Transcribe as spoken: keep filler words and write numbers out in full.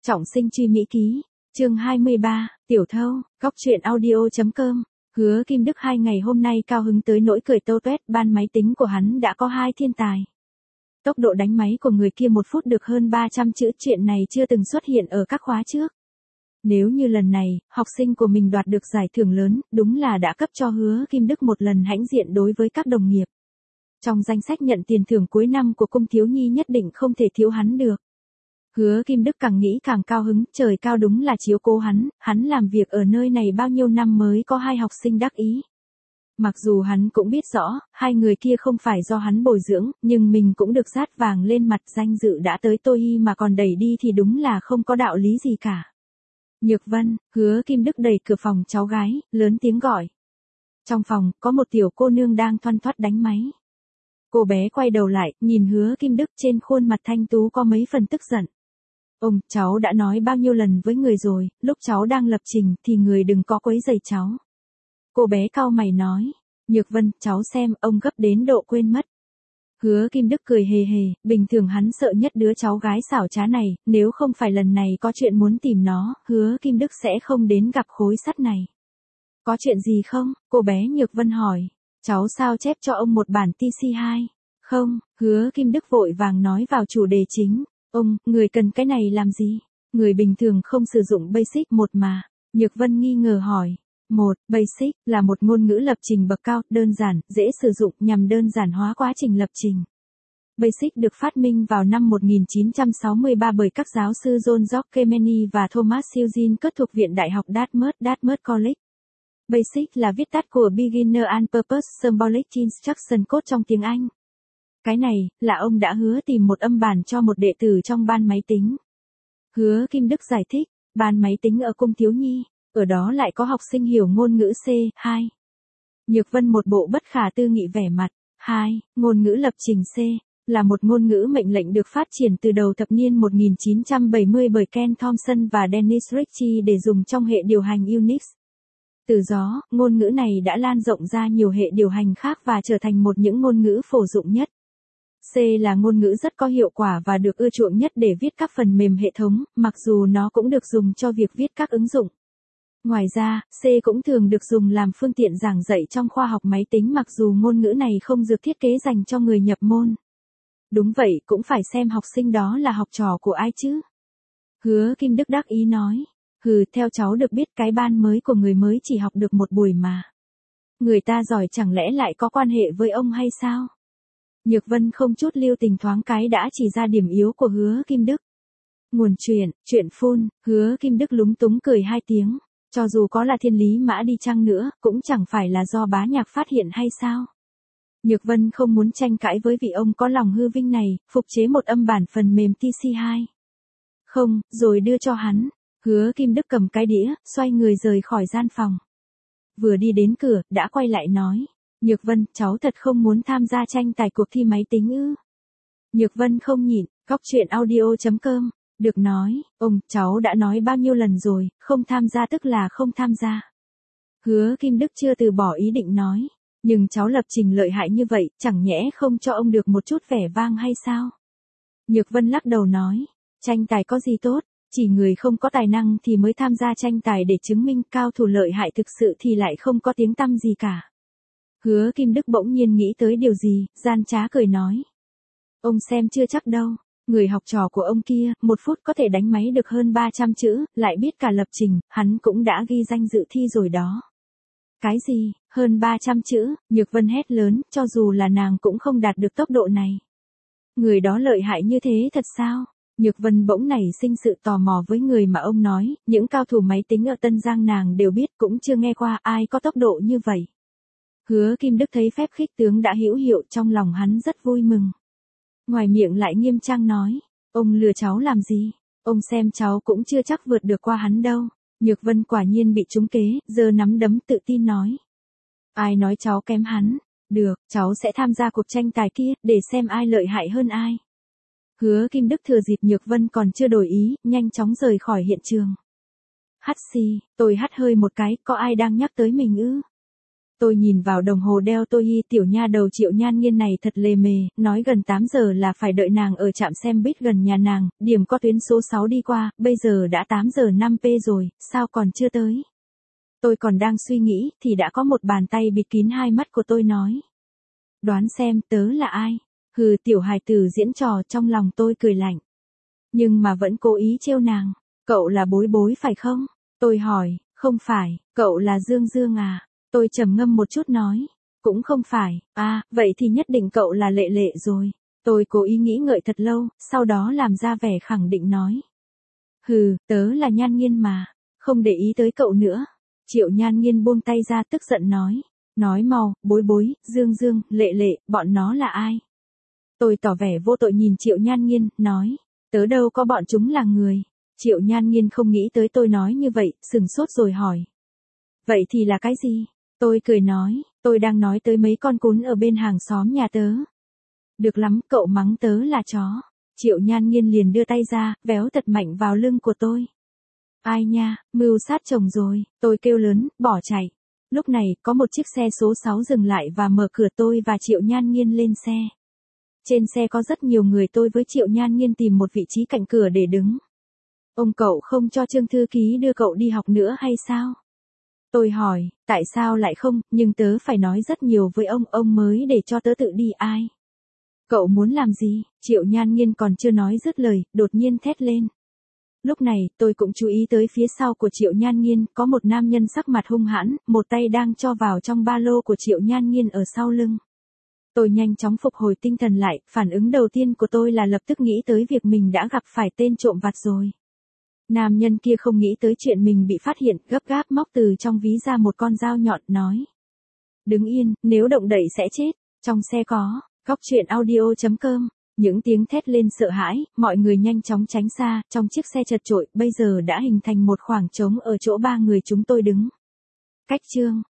Trọng sinh truy mỹ ký, chương hai mươi ba, tiểu thâu, góc truyện audio.com. Hứa Kim Đức hai ngày hôm nay cao hứng tới nỗi cười tâu tuét, ban máy tính của hắn đã có hai thiên tài. Tốc độ đánh máy của người kia một phút được hơn ba trăm chữ, chuyện này chưa từng xuất hiện ở các khóa trước. Nếu như lần này, học sinh của mình đoạt được giải thưởng lớn, đúng là đã cấp cho Hứa Kim Đức một lần hãnh diện đối với các đồng nghiệp. Trong danh sách nhận tiền thưởng cuối năm của cung thiếu nhi nhất định không thể thiếu hắn được. Hứa Kim Đức càng nghĩ càng cao hứng, trời cao đúng là chiếu cố hắn, hắn làm việc ở nơi này bao nhiêu năm mới có hai học sinh đắc ý. Mặc dù hắn cũng biết rõ, hai người kia không phải do hắn bồi dưỡng, nhưng mình cũng được rát vàng lên mặt, danh dự đã tới tôi y mà còn đẩy đi thì đúng là không có đạo lý gì cả. Nhược Vân, Hứa Kim Đức đẩy cửa phòng cháu gái, lớn tiếng gọi. Trong phòng, có một tiểu cô nương đang thoăn thoắt đánh máy. Cô bé quay đầu lại, nhìn Hứa Kim Đức, trên khuôn mặt thanh tú có mấy phần tức giận. Ông, cháu đã nói bao nhiêu lần với người rồi, lúc cháu đang lập trình thì người đừng có quấy rầy cháu. Cô bé cau mày nói. Nhược Vân, cháu xem, ông gấp đến độ quên mất. Hứa Kim Đức cười hề hề, bình thường hắn sợ nhất đứa cháu gái xảo trá này, nếu không phải lần này có chuyện muốn tìm nó, Hứa Kim Đức sẽ không đến gặp khối sắt này. Có chuyện gì không? Cô bé Nhược Vân hỏi. Cháu sao chép cho ông một bản tê xê hai. Không, Hứa Kim Đức vội vàng nói vào chủ đề chính. Ông, người cần cái này làm gì? Người bình thường không sử dụng Basic một mà. Nhược Vân nghi ngờ hỏi. Một, Basic là một ngôn ngữ lập trình bậc cao, đơn giản, dễ sử dụng nhằm đơn giản hóa quá trình lập trình. Basic được phát minh vào năm một nghìn chín trăm sáu mươi ba bởi các giáo sư John George và Thomas Eugene Cất thuộc Viện Đại học Dartmouth, Dartmouth College. Basic là viết tắt của Beginner and Purpose Symbolic Instruction Code trong tiếng Anh. Cái này, là ông đã hứa tìm một âm bản cho một đệ tử trong ban máy tính. Hứa Kim Đức giải thích, ban máy tính ở cung thiếu nhi, ở đó lại có học sinh hiểu ngôn ngữ C hai. Nhược Vân một bộ bất khả tư nghị vẻ mặt. hai. Ngôn ngữ lập trình C, là một ngôn ngữ mệnh lệnh được phát triển từ đầu thập niên một nghìn chín trăm bảy mươi bởi Ken Thompson và Dennis Ritchie để dùng trong hệ điều hành Unix. Từ đó, ngôn ngữ này đã lan rộng ra nhiều hệ điều hành khác và trở thành một những ngôn ngữ phổ dụng nhất. C là ngôn ngữ rất có hiệu quả và được ưa chuộng nhất để viết các phần mềm hệ thống, mặc dù nó cũng được dùng cho việc viết các ứng dụng. Ngoài ra, C cũng thường được dùng làm phương tiện giảng dạy trong khoa học máy tính mặc dù ngôn ngữ này không được thiết kế dành cho người nhập môn. Đúng vậy, cũng phải xem học sinh đó là học trò của ai chứ. Hứa Kim Đức đắc ý nói. Hừ, theo cháu được biết cái ban mới của người mới chỉ học được một buổi mà. Người ta giỏi chẳng lẽ lại có quan hệ với ông hay sao? Nhược Vân không chút lưu tình thoáng cái đã chỉ ra điểm yếu của Hứa Kim Đức. Nguồn truyện, truyện phun, Hứa Kim Đức lúng túng cười hai tiếng. Cho dù có là thiên lý mã đi chăng nữa, cũng chẳng phải là do bá nhạc phát hiện hay sao? Nhược Vân không muốn tranh cãi với vị ông có lòng hư vinh này, phục chế một âm bản phần mềm tê xê hai. Không, rồi đưa cho hắn. Hứa Kim Đức cầm cái đĩa, xoay người rời khỏi gian phòng. Vừa đi đến cửa, đã quay lại nói. Nhược Vân, cháu thật không muốn tham gia tranh tài cuộc thi máy tính ư? Nhược Vân không nhịn, góc truyện audio.com. Được nói, ông, cháu đã nói bao nhiêu lần rồi, không tham gia tức là không tham gia. Hứa Kim Đức chưa từ bỏ ý định nói. Nhưng cháu lập trình lợi hại như vậy, chẳng nhẽ không cho ông được một chút vẻ vang hay sao? Nhược Vân lắc đầu nói. Tranh tài có gì tốt? Chỉ người không có tài năng thì mới tham gia tranh tài để chứng minh cao thủ lợi hại thực sự thì lại không có tiếng tăm gì cả. Hứa Kim Đức bỗng nhiên nghĩ tới điều gì, gian trá cười nói. Ông xem chưa chắc đâu, người học trò của ông kia, một phút có thể đánh máy được hơn ba trăm chữ, lại biết cả lập trình, hắn cũng đã ghi danh dự thi rồi đó. Cái gì, hơn ba trăm chữ, Nhược Vân hét lớn, cho dù là nàng cũng không đạt được tốc độ này. Người đó lợi hại như thế thật sao? Nhược Vân bỗng nảy sinh sự tò mò với người mà ông nói, những cao thủ máy tính ở Tân Giang nàng đều biết cũng chưa nghe qua ai có tốc độ như vậy. Hứa Kim Đức thấy phép khích tướng đã hữu hiệu trong lòng hắn rất vui mừng. Ngoài miệng lại nghiêm trang nói, ông lừa cháu làm gì, ông xem cháu cũng chưa chắc vượt được qua hắn đâu. Nhược Vân quả nhiên bị trúng kế, giơ nắm đấm tự tin nói. Ai nói cháu kém hắn, được, cháu sẽ tham gia cuộc tranh tài kia, để xem ai lợi hại hơn ai. Hứa Kim Đức thừa dịp Nhược Vân còn chưa đổi ý, nhanh chóng rời khỏi hiện trường. Hắt xì, tôi hắt hơi một cái, có ai đang nhắc tới mình ư? Tôi nhìn vào đồng hồ đeo tôi hi tiểu nha đầu Triệu Nhan Nghiên này thật lề mề, nói gần tám giờ là phải đợi nàng ở trạm xem buýt gần nhà nàng, điểm có tuyến số sáu đi qua, bây giờ đã tám giờ năm phút rồi, sao còn chưa tới? Tôi còn đang suy nghĩ, thì đã có một bàn tay bịt kín hai mắt của tôi nói. Đoán xem tớ là ai? Hừ, tiểu hài tử diễn trò, trong lòng tôi cười lạnh. Nhưng mà vẫn cố ý trêu nàng. Cậu là Bối Bối phải không? Tôi hỏi, không phải, cậu là Dương Dương à? Tôi trầm ngâm một chút nói, cũng không phải, à, vậy thì nhất định cậu là Lệ Lệ rồi. Tôi cố ý nghĩ ngợi thật lâu, sau đó làm ra vẻ khẳng định nói. Hừ, tớ là Nhan Nghiên mà, không để ý tới cậu nữa. Triệu Nhan Nghiên buông tay ra tức giận nói, nói mau, Bối Bối, Dương Dương, Lệ Lệ, bọn nó là ai? Tôi tỏ vẻ vô tội nhìn Triệu Nhan Nghiên, nói, tớ đâu có bọn chúng là người. Triệu Nhan Nghiên không nghĩ tới tôi nói như vậy, sừng sốt rồi hỏi. Vậy thì là cái gì? Tôi cười nói, tôi đang nói tới mấy con cún ở bên hàng xóm nhà tớ. Được lắm, cậu mắng tớ là chó. Triệu Nhan Nghiên liền đưa tay ra, véo thật mạnh vào lưng của tôi. Ai nha, mưu sát chồng rồi, tôi kêu lớn, bỏ chạy. Lúc này, có một chiếc xe số sáu dừng lại và mở cửa tôi và Triệu Nhan Nghiên lên xe. Trên xe có rất nhiều người, tôi với Triệu Nhan Nghiên tìm một vị trí cạnh cửa để đứng. Ông cậu không cho Trương thư ký đưa cậu đi học nữa hay sao? Tôi hỏi, tại sao lại không, nhưng tớ phải nói rất nhiều với ông, ông mới để cho tớ tự đi ai? Cậu muốn làm gì? Triệu Nhan Nghiên còn chưa nói dứt lời, đột nhiên thét lên. Lúc này, tôi cũng chú ý tới phía sau của Triệu Nhan Nghiên, có một nam nhân sắc mặt hung hãn, một tay đang cho vào trong ba lô của Triệu Nhan Nghiên ở sau lưng. Tôi nhanh chóng phục hồi tinh thần lại, phản ứng đầu tiên của tôi là lập tức nghĩ tới việc mình đã gặp phải tên trộm vặt rồi. Nam nhân kia không nghĩ tới chuyện mình bị phát hiện, gấp gáp móc từ trong ví ra một con dao nhọn, nói. Đứng yên, nếu động đậy sẽ chết. Trong xe có, góc truyện audio chấm com. Những tiếng thét lên sợ hãi, mọi người nhanh chóng tránh xa, trong chiếc xe chật chội, bây giờ đã hình thành một khoảng trống ở chỗ ba người chúng tôi đứng. Cách chương.